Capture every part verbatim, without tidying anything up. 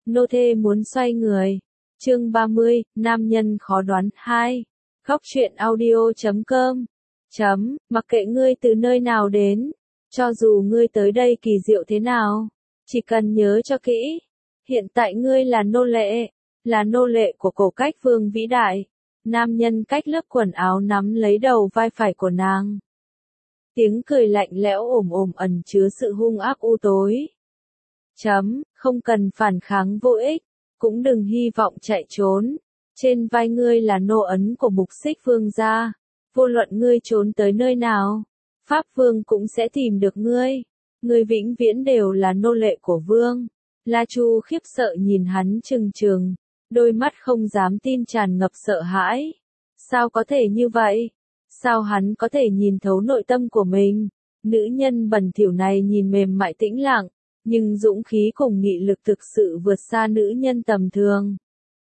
Nô thê muốn xoay người. Chương ba mươi, nam nhân khó đoán hai. Góc truyện audio chấm com. Chấm, mặc kệ ngươi từ nơi nào đến, cho dù ngươi tới đây kỳ diệu thế nào, chỉ cần nhớ cho kỹ, hiện tại ngươi là nô lệ, là nô lệ của cổ cách vương vĩ đại. Nam nhân cách lớp quần áo nắm lấy đầu vai phải của nàng. Tiếng cười lạnh lẽo ồm ồm ẩn chứa sự hung ác u tối. Chấm, không cần phản kháng vô ích, cũng đừng hy vọng chạy trốn. Trên vai ngươi là nô ấn của Mục Xích Vương gia. Vô luận ngươi trốn tới nơi nào, Pháp Vương cũng sẽ tìm được ngươi. Ngươi vĩnh viễn đều là nô lệ của Vương. La Chu khiếp sợ nhìn hắn trừng trừng, đôi mắt không dám tin tràn ngập sợ hãi. Sao có thể như vậy? Sao hắn có thể nhìn thấu nội tâm của mình? Nữ nhân bẩn thỉu này nhìn mềm mại tĩnh lặng, nhưng dũng khí cùng nghị lực thực sự vượt xa nữ nhân tầm thường.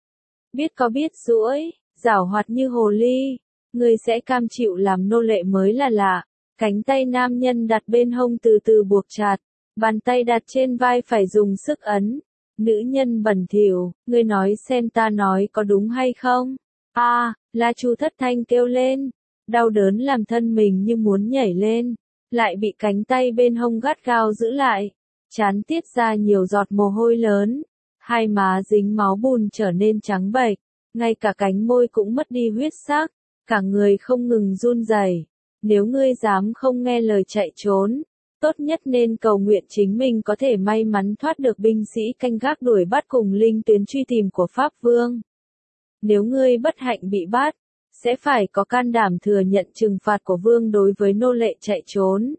Biết có biết duỗi, giảo hoạt như hồ ly, ngươi sẽ cam chịu làm nô lệ mới là lạ. Cánh tay nam nhân đặt bên hông từ từ buộc chặt, bàn tay đặt trên vai phải dùng sức ấn. Nữ nhân bẩn thỉu, ngươi nói xem ta nói có đúng hay không? A, à, La Chu thất thanh kêu lên, đau đớn làm thân mình như muốn nhảy lên, lại bị cánh tay bên hông gắt gao giữ lại. Trán tiết ra nhiều giọt mồ hôi lớn, hai má dính máu bùn trở nên trắng bệch, ngay cả cánh môi cũng mất đi huyết sắc, cả người không ngừng run rẩy. Nếu ngươi dám không nghe lời chạy trốn, tốt nhất nên cầu nguyện chính mình có thể may mắn thoát được binh sĩ canh gác đuổi bắt cùng linh tuyến truy tìm của Pháp Vương. Nếu ngươi bất hạnh bị bắt, sẽ phải có can đảm thừa nhận trừng phạt của Vương đối với nô lệ chạy trốn.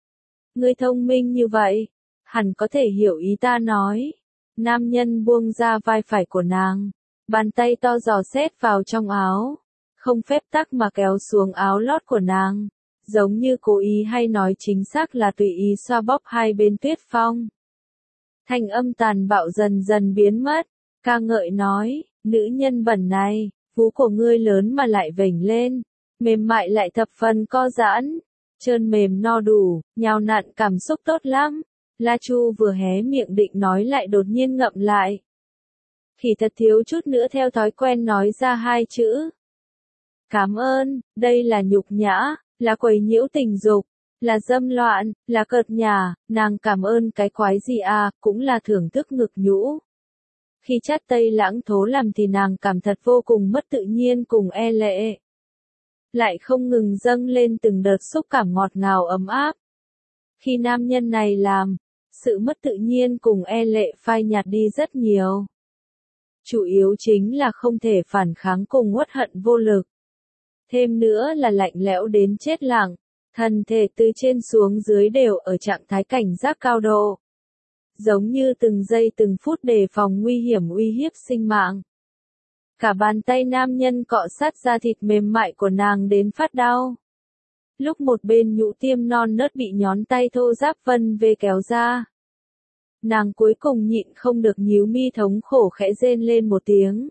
Ngươi thông minh như vậy, hẳn có thể hiểu ý ta nói. Nam nhân buông ra vai phải của nàng, bàn tay to dò xét vào trong áo, không phép tắc mà kéo xuống áo lót của nàng, giống như cố ý hay nói chính xác là tùy ý xoa bóp hai bên tuyết phong. Thanh âm tàn bạo dần dần biến mất, ca ngợi nói, nữ nhân bẩn này, vú của ngươi lớn mà lại vểnh lên, mềm mại lại thập phần co giãn, trơn mềm no đủ, nhào nặn cảm xúc tốt lắm. La Chu vừa hé miệng định nói lại đột nhiên ngậm lại. Khỉ thật thiếu chút nữa theo thói quen nói ra hai chữ. Cảm ơn, đây là nhục nhã, là quấy nhiễu tình dục, là dâm loạn, là cợt nhả, nàng cảm ơn cái quái gì à, cũng là thưởng thức ngực nhũ. Khi chát tây lãng thố làm thì nàng cảm thật vô cùng mất tự nhiên cùng e lệ. Lại không ngừng dâng lên từng đợt xúc cảm ngọt ngào ấm áp. Khi nam nhân này làm, sự mất tự nhiên cùng e lệ phai nhạt đi rất nhiều. Chủ yếu chính là không thể phản kháng cùng uất hận vô lực. Thêm nữa là lạnh lẽo đến chết lặng, thân thể từ trên xuống dưới đều ở trạng thái cảnh giác cao độ. Giống như từng giây từng phút đề phòng nguy hiểm uy hiếp sinh mạng. Cả bàn tay nam nhân cọ sát da thịt mềm mại của nàng đến phát đau. Lúc một bên nhũ tiêm non nớt bị nhón tay thô ráp vân về kéo ra. Nàng cuối cùng nhịn không được nhíu mi thống khổ khẽ rên lên một tiếng.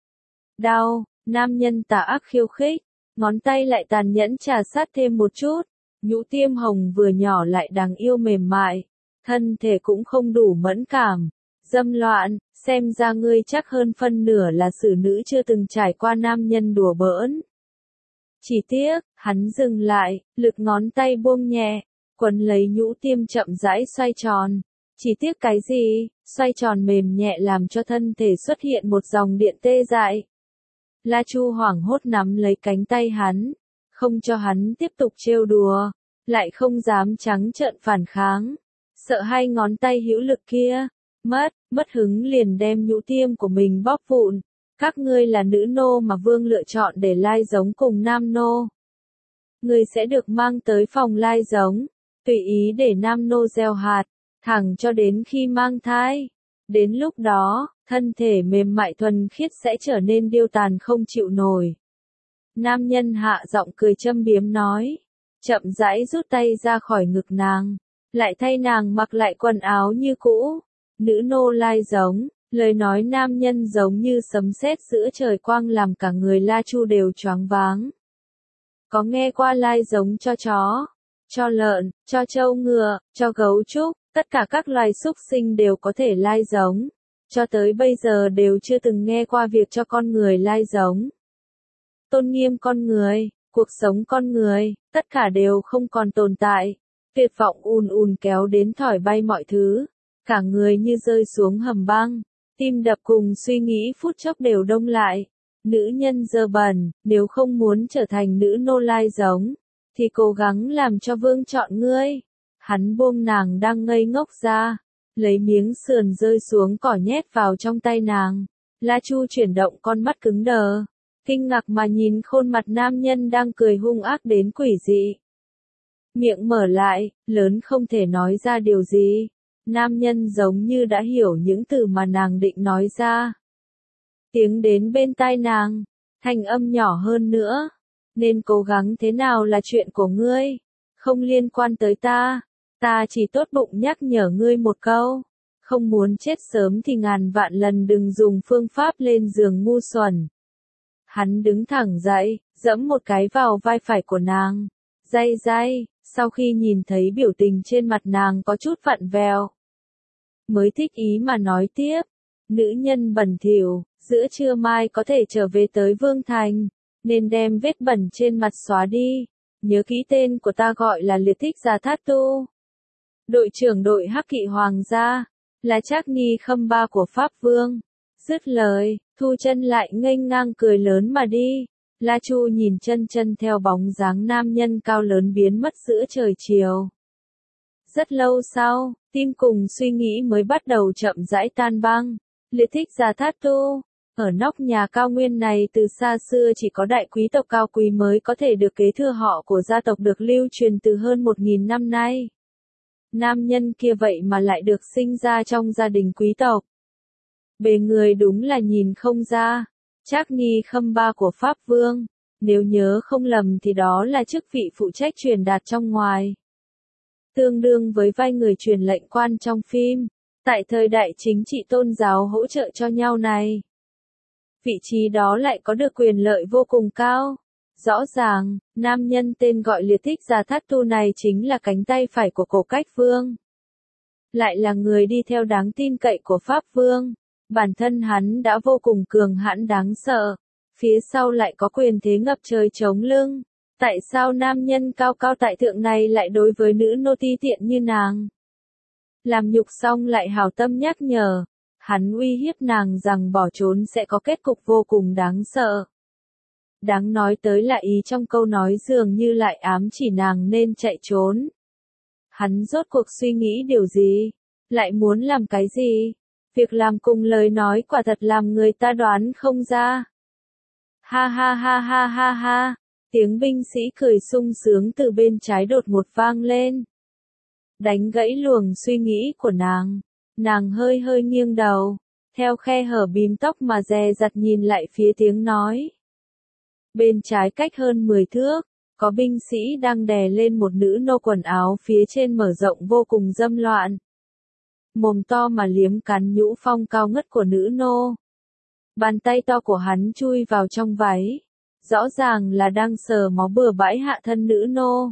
Đau, nam nhân tà ác khiêu khích, ngón tay lại tàn nhẫn trà sát thêm một chút. Nhũ tiêm hồng vừa nhỏ lại đáng yêu mềm mại, thân thể cũng không đủ mẫn cảm. Dâm loạn, xem ra ngươi chắc hơn phân nửa là xử nữ chưa từng trải qua nam nhân đùa bỡn. Chỉ tiếc, hắn dừng lại, lực ngón tay buông nhẹ, quấn lấy nhũ tiêm chậm rãi xoay tròn. Chỉ tiếc cái gì, xoay tròn mềm nhẹ làm cho thân thể xuất hiện một dòng điện tê dại. La Chu hoảng hốt nắm lấy cánh tay hắn, không cho hắn tiếp tục trêu đùa, lại không dám trắng trợn phản kháng. Sợ hai ngón tay hữu lực kia, mất, mất hứng liền đem nhũ tiêm của mình bóp vụn. Các ngươi là nữ nô mà Vương lựa chọn để lai giống cùng nam nô. Ngươi sẽ được mang tới phòng lai giống, tùy ý để nam nô gieo hạt, thẳng cho đến khi mang thai. Đến lúc đó, thân thể mềm mại thuần khiết sẽ trở nên điêu tàn không chịu nổi. Nam nhân hạ giọng cười châm biếm nói, chậm rãi rút tay ra khỏi ngực nàng, lại thay nàng mặc lại quần áo như cũ. Nữ nô lai giống. Lời nói nam nhân giống như sấm sét giữa trời quang làm cả người La Chu đều choáng váng. Có nghe qua lai giống cho chó, cho lợn, cho trâu ngựa, cho gấu trúc, tất cả các loài súc sinh đều có thể lai giống. cho tới bây giờ đều chưa từng nghe qua việc cho con người lai giống. Tôn nghiêm con người, cuộc sống con người, tất cả đều không còn tồn tại. Tuyệt vọng ùn ùn kéo đến thổi bay mọi thứ, cả người như rơi xuống hầm băng, tim đập cùng suy nghĩ phút chốc đều đông lại. Nữ nhân dơ bẩn, nếu không muốn trở thành nữ nô lai giống, thì cố gắng làm cho vương chọn ngươi. Hắn buông nàng đang ngây ngốc ra, lấy miếng sườn rơi xuống cỏ nhét vào trong tay nàng. La Chu chuyển động con mắt cứng đờ, kinh ngạc mà nhìn khuôn mặt nam nhân đang cười hung ác đến quỷ dị. Miệng mở lại, lớn không thể nói ra điều gì. Nam nhân giống như đã hiểu những từ mà nàng định nói ra. Tiếng đến bên tai nàng, thanh âm nhỏ hơn nữa. Nên cố gắng thế nào là chuyện của ngươi, không liên quan tới ta. Ta chỉ tốt bụng nhắc nhở ngươi một câu. Không muốn chết sớm thì ngàn vạn lần đừng dùng phương pháp lên giường ngu xuẩn. Hắn đứng thẳng dậy, giẫm một cái vào vai phải của nàng. Day day, sau khi nhìn thấy biểu tình trên mặt nàng có chút vặn vẹo, mới thích ý mà nói tiếp. Nữ nhân bẩn thỉu, giữa trưa mai có thể trở về tới Vương Thành, nên đem vết bẩn trên mặt xóa đi. Nhớ kỹ tên của ta gọi là Liệt Thích Gia Thát Tu, đội trưởng đội Hắc Kỵ Hoàng gia, là Trác Ni Khâm Ba của Pháp Vương. Dứt lời, thu chân lại nghênh ngang cười lớn mà đi. La Chu nhìn chân chân theo bóng dáng nam nhân cao lớn biến mất giữa trời chiều. Rất lâu sau, tim cùng suy nghĩ mới bắt đầu chậm rãi tan băng. Liệt Thích Gia Thát Tu, ở nóc nhà cao nguyên này từ xa xưa chỉ có đại quý tộc cao quý mới có thể được kế thừa họ của gia tộc được lưu truyền từ hơn một nghìn năm nay. Nam nhân kia vậy mà lại được sinh ra trong gia đình quý tộc. Bề người đúng là nhìn không ra. Trác Ni Khâm Ba của Pháp Vương, nếu nhớ không lầm thì đó là chức vị phụ trách truyền đạt trong ngoài. Tương đương với vai người truyền lệnh quan trong phim, tại thời đại chính trị tôn giáo hỗ trợ cho nhau này. Vị trí đó lại có được quyền lợi vô cùng cao. Rõ ràng, nam nhân tên gọi Liệt Thích Gia Thát Tu này chính là cánh tay phải của Cổ Cách Vương. Lại là người đi theo đáng tin cậy của Pháp Vương. Bản thân hắn đã vô cùng cường hãn đáng sợ. Phía sau lại có quyền thế ngập trời chống lưng. Tại sao nam nhân cao cao tại thượng này lại đối với nữ nô ti tiện như nàng? Làm nhục xong lại hào tâm nhắc nhở. Hắn uy hiếp nàng rằng bỏ trốn sẽ có kết cục vô cùng đáng sợ. Đáng nói tới là ý trong câu nói dường như lại ám chỉ nàng nên chạy trốn. Hắn rốt cuộc suy nghĩ điều gì? Lại muốn làm cái gì? Việc làm cùng lời nói quả thật làm người ta đoán không ra. Ha ha ha ha ha ha. Tiếng binh sĩ cười sung sướng từ bên trái đột ngột vang lên. Đánh gãy luồng suy nghĩ của nàng. Nàng hơi hơi nghiêng đầu, theo khe hở bím tóc mà dè dặt nhìn lại phía tiếng nói. Bên trái cách hơn mười thước, có binh sĩ đang đè lên một nữ nô quần áo phía trên mở rộng vô cùng dâm loạn. Mồm to mà liếm cắn nhũ phong cao ngất của nữ nô. Bàn tay to của hắn chui vào trong váy. Rõ ràng là đang sờ máu bừa bãi hạ thân nữ nô.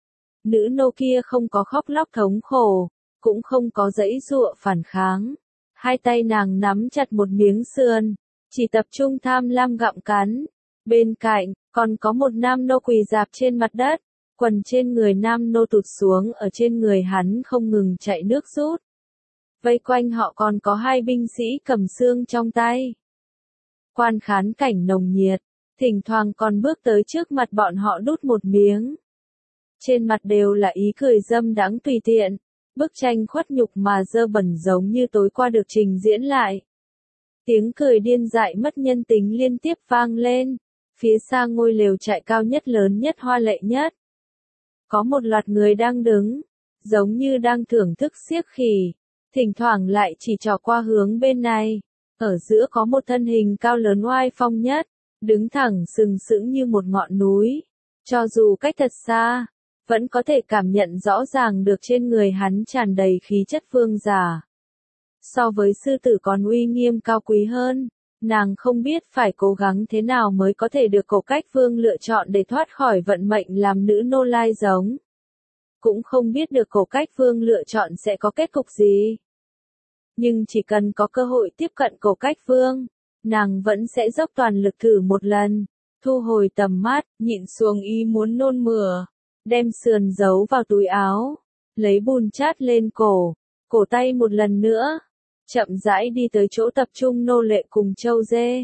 Nữ nô kia không có khóc lóc thống khổ, cũng không có giãy giụa phản kháng. Hai tay nàng nắm chặt một miếng sườn, chỉ tập trung tham lam gặm cắn. Bên cạnh, còn có một nam nô quỳ rạp trên mặt đất. Quần trên người nam nô tụt xuống, ở trên người hắn không ngừng chạy nước rút. Vây quanh họ còn có hai binh sĩ cầm xương trong tay. Quan khán cảnh nồng nhiệt, thỉnh thoảng còn bước tới trước mặt bọn họ đút một miếng. Trên mặt đều là ý cười dâm đãng tùy tiện. Bức tranh khuất nhục mà dơ bẩn giống như tối qua được trình diễn lại. Tiếng cười điên dại mất nhân tính liên tiếp vang lên. Phía xa ngôi lều trại cao nhất lớn nhất hoa lệ nhất. Có một loạt người đang đứng, giống như đang thưởng thức xiếc khỉ. Thỉnh thoảng lại chỉ trỏ qua hướng bên này. Ở giữa có một thân hình cao lớn oai phong nhất, đứng thẳng sừng sững như một ngọn núi. Cho dù cách thật xa, vẫn có thể cảm nhận rõ ràng được trên người hắn tràn đầy khí chất vương giả. So với sư tử còn uy nghiêm cao quý hơn, nàng không biết phải cố gắng thế nào mới có thể được Cổ Cách Vương lựa chọn để thoát khỏi vận mệnh làm nữ nô lai giống. Cũng không biết được Cổ Cách Vương lựa chọn sẽ có kết cục gì. Nhưng chỉ cần có cơ hội tiếp cận Cổ Cách Vương, nàng vẫn sẽ dốc toàn lực thử một lần. Thu hồi tầm mắt, nhịn xuống ý muốn nôn mửa, đem sườn giấu vào túi áo, lấy bùn chát lên cổ, cổ tay một lần nữa, chậm rãi đi tới chỗ tập trung nô lệ cùng trâu dê.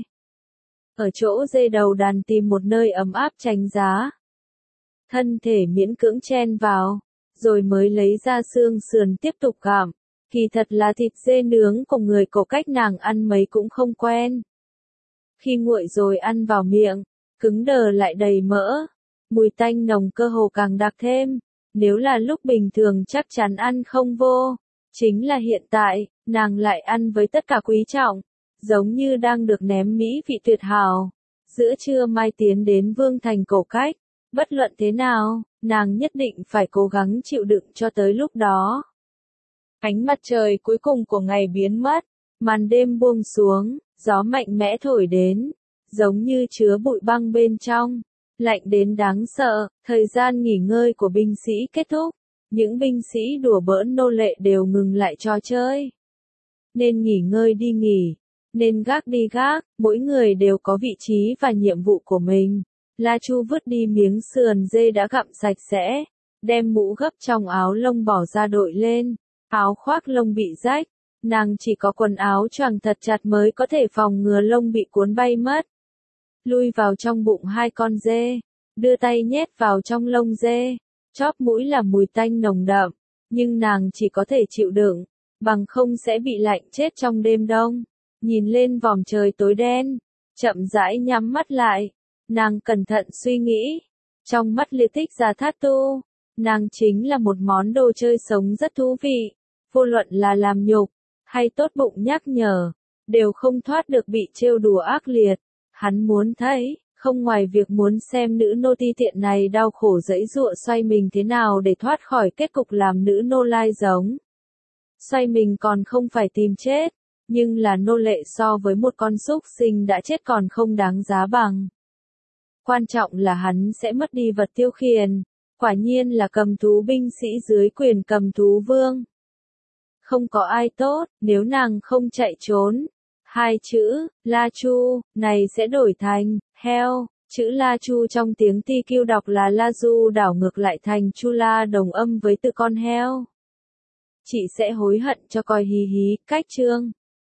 Ở chỗ dê đầu đàn tìm một nơi ấm áp tránh giá. Thân thể miễn cưỡng chen vào, rồi mới lấy ra xương sườn tiếp tục gặm. Kỳ thật là thịt dê nướng của người Cổ Cách nàng ăn mấy cũng không quen. Khi nguội rồi ăn vào miệng, cứng đờ lại đầy mỡ, mùi tanh nồng cơ hồ càng đặc thêm. Nếu là lúc bình thường chắc chắn ăn không vô. Chính là hiện tại, nàng lại ăn với tất cả quý trọng, giống như đang được ném mỹ vị tuyệt hảo. Giữa trưa mai tiến đến Vương thành Cổ Cách, bất luận thế nào, nàng nhất định phải cố gắng chịu đựng cho tới lúc đó. Ánh mặt trời cuối cùng của ngày biến mất, màn đêm buông xuống, gió mạnh mẽ thổi đến, giống như chứa bụi băng bên trong, lạnh đến đáng sợ. Thời gian nghỉ ngơi của binh sĩ kết thúc, những binh sĩ đùa bỡn nô lệ đều ngừng lại trò chơi. Nên nghỉ ngơi đi nghỉ, nên gác đi gác, mỗi người đều có vị trí và nhiệm vụ của mình. La Chu vứt đi miếng sườn dê đã gặm sạch sẽ, đem mũ gấp trong áo lông bỏ ra đội lên, áo khoác lông bị rách, nàng chỉ có quần áo choàng thật chặt mới có thể phòng ngừa lông bị cuốn bay mất. Lui vào trong bụng hai con dê, đưa tay nhét vào trong lông dê, chóp mũi là mùi tanh nồng đậm, nhưng nàng chỉ có thể chịu đựng, bằng không sẽ bị lạnh chết trong đêm đông. Nhìn lên vòm trời tối đen, chậm rãi nhắm mắt lại, nàng cẩn thận suy nghĩ. Trong mắt Liệt Thích Giả Thát Tu, nàng chính là một món đồ chơi sống rất thú vị, vô luận là làm nhục, hay tốt bụng nhắc nhở, đều không thoát được bị trêu đùa ác liệt. Hắn muốn thấy, không ngoài việc muốn xem nữ nô ti tiện này đau khổ giãy giụa xoay mình thế nào để thoát khỏi kết cục làm nữ nô lai giống. Xoay mình còn không phải tìm chết, nhưng là nô lệ so với một con súc sinh đã chết còn không đáng giá bằng. Quan trọng là hắn sẽ mất đi vật tiêu khiển, quả nhiên là cầm thú binh sĩ dưới quyền cầm thú vương. Không có ai tốt, nếu nàng không chạy trốn. Hai chữ, La Chu, này sẽ đổi thành, heo. Chữ La Chu trong tiếng Ti Kiêu đọc là La Du, đảo ngược lại thành Chu La, đồng âm với từ con heo. Chị sẽ hối hận cho coi hí hí. Cách chương